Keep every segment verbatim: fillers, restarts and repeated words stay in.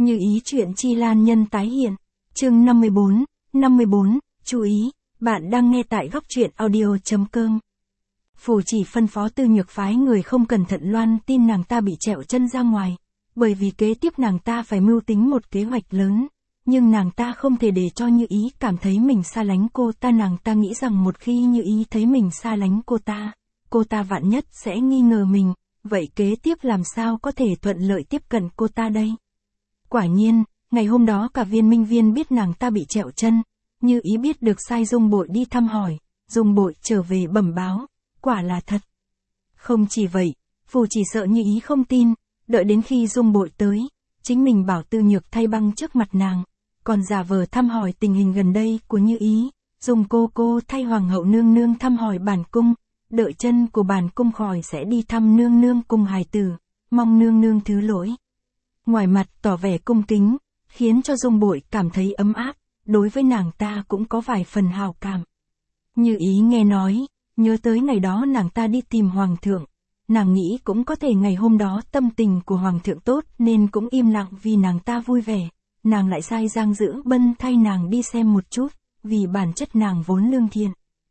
Như ý chuyện Chi Lan nhân tái hiện. Chương năm mươi bốn, năm mươi bốn, chú ý, bạn đang nghe tại góc truyện audio.com. Phù chỉ phân phó Tư Nhược phái người không cẩn thận loan tin nàng ta bị trẹo chân ra ngoài, bởi vì kế tiếp nàng ta phải mưu tính một kế hoạch lớn, nhưng nàng ta không thể để cho Như ý cảm thấy mình xa lánh cô ta. Nàng ta nghĩ rằng một khi Như ý thấy mình xa lánh cô ta, cô ta vạn nhất sẽ nghi ngờ mình, vậy kế tiếp làm sao có thể thuận lợi tiếp cận cô ta đây? Quả nhiên, ngày hôm đó cả Viên Minh Viên biết nàng ta bị trẹo chân, Như ý biết được sai Dung Bội đi thăm hỏi, Dung Bội trở về bẩm báo, quả là thật. Không chỉ vậy, Phù chỉ sợ Như ý không tin, đợi đến khi Dung Bội tới, chính mình bảo Tư Nhược thay băng trước mặt nàng, còn giả vờ thăm hỏi tình hình gần đây của Như ý, dùng cô cô thay Hoàng hậu nương nương thăm hỏi bản cung, đợi chân của bản cung khỏi sẽ đi thăm nương nương cùng hài tử, mong nương nương thứ lỗi. Ngoài mặt tỏ vẻ cung kính, khiến cho Dung Bội cảm thấy ấm áp, đối với nàng ta cũng có vài phần hào cảm. Như ý nghe nói, nhớ tới ngày đó nàng ta đi tìm Hoàng thượng, nàng nghĩ cũng có thể ngày hôm đó tâm tình của Hoàng thượng tốt nên cũng im lặng vì nàng ta vui vẻ, nàng lại sai Giang Dữ Bân thay nàng đi xem một chút, vì bản chất nàng vốn lương thiện.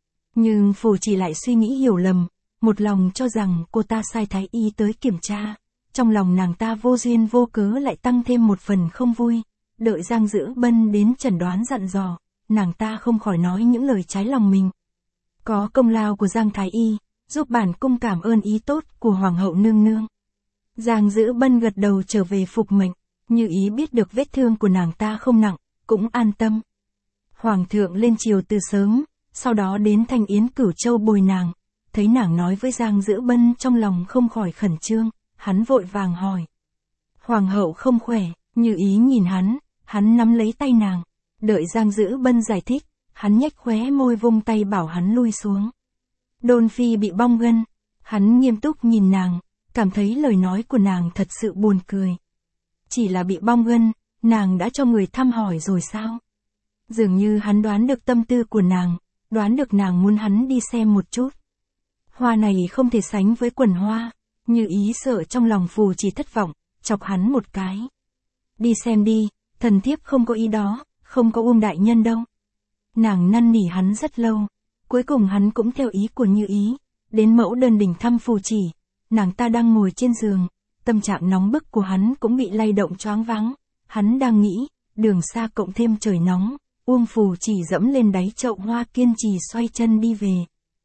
Nhưng Phù chỉ lại suy nghĩ hiểu lầm, một lòng cho rằng cô ta sai thái y tới kiểm tra, trong lòng nàng ta vô duyên vô cớ lại tăng thêm một phần không vui, đợi Giang Dữ Bân đến chẩn đoán dặn dò, nàng ta không khỏi nói những lời trái lòng mình. Có công lao của Giang thái y, giúp bản cung cảm ơn ý tốt của Hoàng hậu nương nương. Giang Dữ Bân gật đầu trở về phục mệnh, Như ý biết được vết thương của nàng ta không nặng, cũng an tâm. Hoàng thượng lên triều từ sớm, sau đó đến Thanh Yến Cửu Châu bồi nàng, thấy nàng nói với Giang Dữ Bân trong lòng không khỏi khẩn trương, hắn vội vàng hỏi. Hoàng hậu không khỏe, Như ý nhìn hắn, hắn nắm lấy tay nàng, đợi Giang Dữ Bân giải thích, hắn nhếch khóe môi vung tay bảo hắn lui xuống. Đôn phi bị bong gân, hắn nghiêm túc nhìn nàng, cảm thấy lời nói của nàng thật sự buồn cười. Chỉ là bị bong gân, nàng đã cho người thăm hỏi rồi sao? Dường như hắn đoán được tâm tư của nàng, đoán được nàng muốn hắn đi xem một chút. Hoa này không thể sánh với quần hoa, Như ý sợ trong lòng Phù chỉ thất vọng, chọc hắn một cái. Đi xem đi, thần thiếp không có ý đó, không có Uông đại nhân đâu. Nàng năn nỉ hắn rất lâu, cuối cùng hắn cũng theo ý của Như ý, đến Mẫu Đơn Đình thăm Phù chỉ, nàng ta đang ngồi trên giường, tâm trạng nóng bức của hắn cũng bị lay động choáng váng, hắn đang nghĩ, đường xa cộng thêm trời nóng, Uông Phù chỉ dẫm lên đáy chậu hoa kiên trì xoay chân đi về.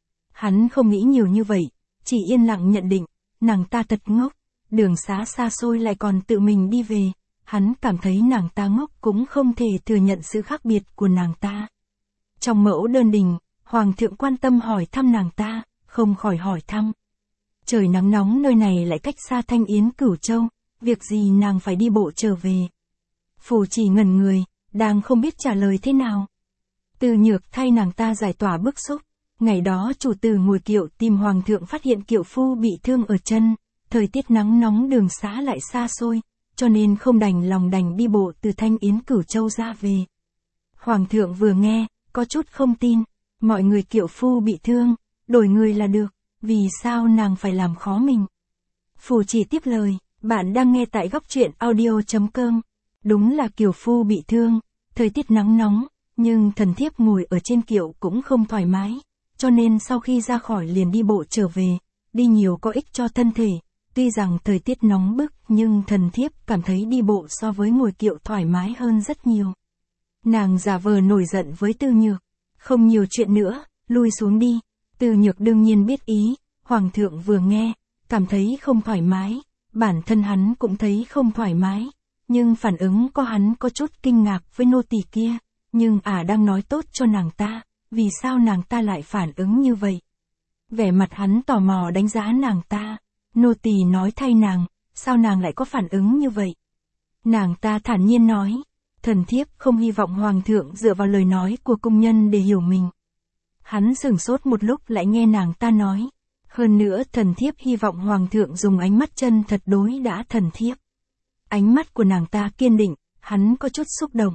Hắn không nghĩ nhiều như vậy, chỉ yên lặng nhận định, nàng ta thật ngốc, đường xá xa xôi lại còn tự mình đi về, hắn cảm thấy nàng ta ngốc cũng không thể thừa nhận sự khác biệt của nàng ta. Trong Mẫu Đơn Đình, Hoàng thượng quan tâm hỏi thăm nàng ta, không khỏi hỏi thăm. Trời nắng nóng nơi này lại cách xa Thanh Yến Cửu Châu, việc gì nàng phải đi bộ trở về. Phù chỉ ngẩn người, đang không biết trả lời thế nào. Từ Nhược thay nàng ta giải tỏa bức xúc, ngày đó chủ tử ngồi kiệu tìm Hoàng thượng phát hiện kiệu phu bị thương ở chân, thời tiết nắng nóng đường xá lại xa xôi, cho nên không đành lòng đành đi bộ từ Thanh Yến Cửu Châu ra về. Hoàng thượng vừa nghe, có chút không tin, mọi người kiệu phu bị thương, đổi người là được, vì sao nàng phải làm khó mình? Phù chỉ tiếp lời, bạn đang nghe tại góc truyện audio.com. Đúng là kiều phu bị thương, thời tiết nắng nóng, nhưng thần thiếp ngồi ở trên kiệu cũng không thoải mái, cho nên sau khi ra khỏi liền đi bộ trở về, đi nhiều có ích cho thân thể, tuy rằng thời tiết nóng bức nhưng thần thiếp cảm thấy đi bộ so với ngồi kiệu thoải mái hơn rất nhiều. Nàng giả vờ nổi giận với Tư Nhược, không nhiều chuyện nữa, lui xuống đi. Tư Nhược đương nhiên biết ý, Hoàng thượng vừa nghe, cảm thấy không thoải mái, bản thân hắn cũng thấy không thoải mái, nhưng phản ứng của hắn có chút kinh ngạc với nô tỳ kia, nhưng ả à đang nói tốt cho nàng ta, vì sao nàng ta lại phản ứng như vậy? Vẻ mặt hắn tò mò đánh giá nàng ta, nô tỳ nói thay nàng, sao nàng lại có phản ứng như vậy? Nàng ta thản nhiên nói, thần thiếp không hy vọng Hoàng thượng dựa vào lời nói của công nhân để hiểu mình. Hắn sửng sốt một lúc lại nghe nàng ta nói, hơn nữa thần thiếp hy vọng Hoàng thượng dùng ánh mắt chân thật đối đãi thần thiếp. Ánh mắt của nàng ta kiên định, hắn có chút xúc động.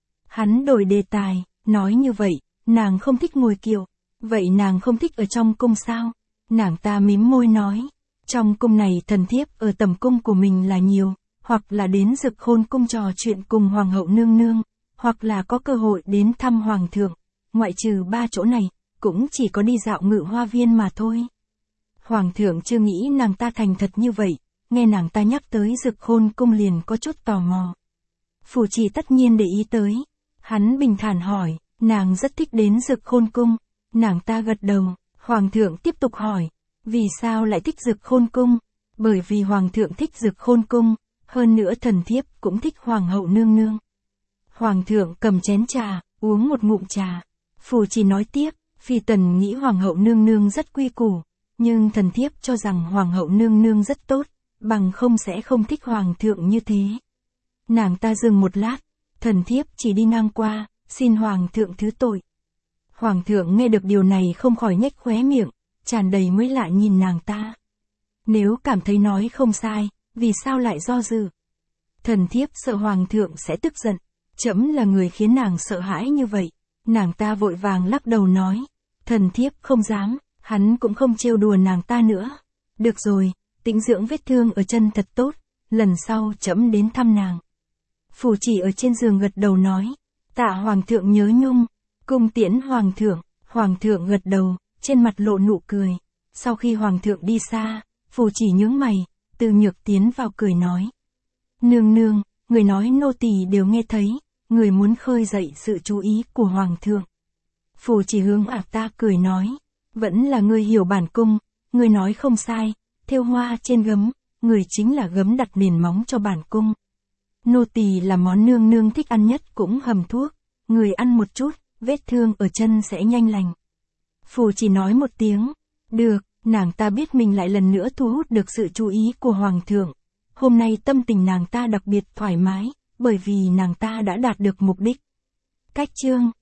Hắn đổi đề tài, nói như vậy, nàng không thích ngồi kiệu, vậy nàng không thích ở trong cung sao? Nàng ta mím môi nói, trong cung này thần thiếp ở tầm cung của mình là nhiều, hoặc là đến Dực Khôn cung trò chuyện cùng Hoàng hậu nương nương, hoặc là có cơ hội đến thăm Hoàng thượng, ngoại trừ ba chỗ này, cũng chỉ có đi dạo Ngự Hoa viên mà thôi. Hoàng thượng chưa nghĩ nàng ta thành thật như vậy, nghe nàng ta nhắc tới Dực Khôn cung liền có chút tò mò. Phủ Chỉ tất nhiên để ý tới, hắn bình thản hỏi, nàng rất thích đến Dực Khôn cung, nàng ta gật đầu, Hoàng thượng tiếp tục hỏi, vì sao lại thích Dực Khôn cung? Bởi vì Hoàng thượng thích Dực Khôn cung, hơn nữa thần thiếp cũng thích Hoàng hậu nương nương. Hoàng thượng cầm chén trà, uống một ngụm trà. Phủ Chỉ nói tiếp, phi tần nghĩ Hoàng hậu nương nương rất quy củ, nhưng thần thiếp cho rằng Hoàng hậu nương nương rất tốt, bằng không sẽ không thích Hoàng thượng như thế. Nàng ta dừng một lát, thần thiếp chỉ đi ngang qua, xin Hoàng thượng thứ tội. Hoàng thượng nghe được điều này không khỏi nhếch khóe miệng, tràn đầy mới lạ nhìn nàng ta. Nếu cảm thấy nói không sai, vì sao lại do dự? Thần thiếp sợ Hoàng thượng sẽ tức giận, trẫm là người khiến nàng sợ hãi như vậy. Nàng ta vội vàng lắc đầu nói, thần thiếp không dám, hắn cũng không trêu đùa nàng ta nữa. Được rồi, tĩnh dưỡng vết thương ở chân thật tốt, lần sau trẫm đến thăm nàng. Phủ Chỉ ở trên giường gật đầu nói, tạ Hoàng thượng nhớ nhung, cung tiễn Hoàng thượng. Hoàng thượng gật đầu, trên mặt lộ nụ cười. Sau khi Hoàng thượng đi xa, Phủ Chỉ nhướng mày, Từ Nhược tiến vào cười nói, nương nương, người nói nô tỳ đều nghe thấy, người muốn khơi dậy sự chú ý của Hoàng thượng. Phủ Chỉ hướng ả ta cười nói, vẫn là người hiểu bản cung, người nói không sai, thêu hoa trên gấm, người chính là gấm đặt nền móng cho bản cung. Nô tỳ là món nương nương thích ăn nhất cũng hầm thuốc, người ăn một chút, vết thương ở chân sẽ nhanh lành. Phủ Chỉ nói một tiếng, được, nàng ta biết mình lại lần nữa thu hút được sự chú ý của Hoàng thượng. Hôm nay tâm tình nàng ta đặc biệt thoải mái, bởi vì nàng ta đã đạt được mục đích. Cách chương